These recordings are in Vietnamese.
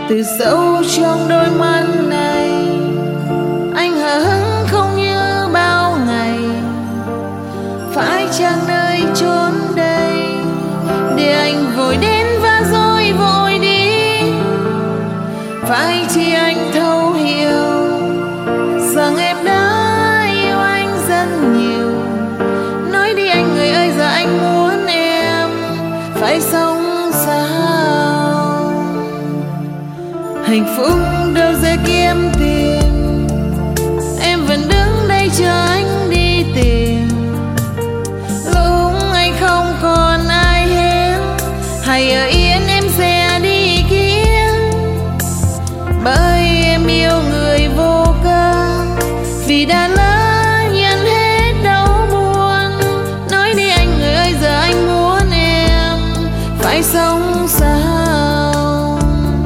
Từ sâu trong đôi mắt này anh hờ hững không như bao ngày. Phải chăng nơi chốn đây để anh vội đến và rồi vội đi? Phải chi anh thấu hiểu rằng em đã yêu anh rất nhiều. Nói đi anh người ơi, giờ anh muốn em phải sống sao? Hạnh phúc đâu dễ kiếm tìm, em vẫn đứng đây chờ anh đi tìm. Lúc anh không còn ai hết, hãy ở yên em sẽ đi kiếm. Bởi em yêu người vô cớ, vì đã lỡ nhận hết đau buồn. Nói đi anh người ơi, giờ anh muốn em phải sống sao?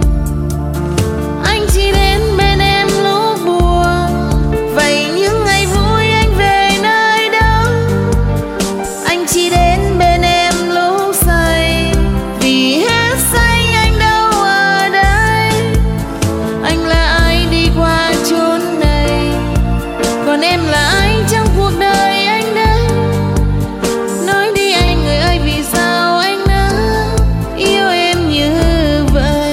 Anh chỉ đến bên em lúc buồn, vậy những ngày vui anh về nơi đâu? Anh chỉ đến bên em lúc say, vì hết say anh đâu ở đây. Anh là ai đi qua chốn này, còn em là ai trong cuộc đời anh đây? Nói đi anh người ơi, vì sao anh đã yêu em như vậy?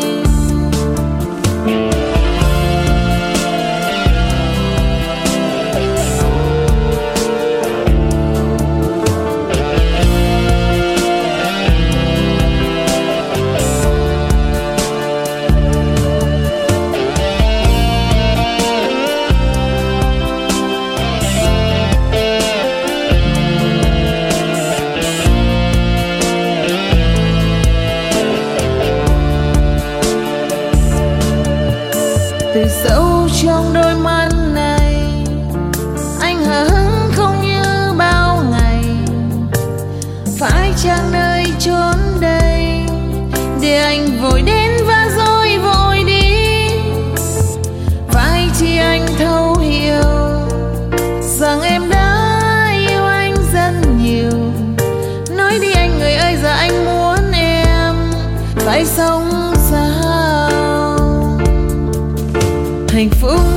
Từ sâu trong đôi mắt này anh hờ hững không như bao ngày. Phải chăng nơi chốn đây để anh vội đến và rồi vội đi? Phải chi anh thấu hiểu rằng em đã yêu anh rất nhiều. Nói đi anh người ơi, giờ anh muốn em phải sống sao? Hạnh phúc